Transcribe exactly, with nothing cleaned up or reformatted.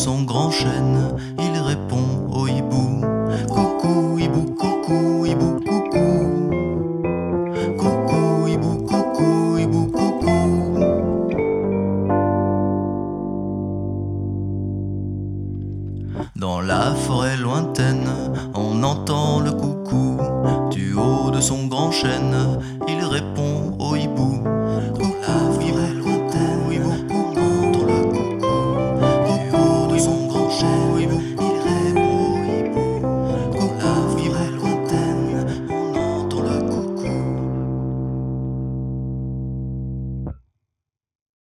son grand chêne, il répond au hibou. Coucou hibou, coucou hibou, coucou. Coucou hibou, coucou hibou, coucou. Dans la forêt lointaine, on entend le coucou. Du haut de son grand chêne, il répond au hibou.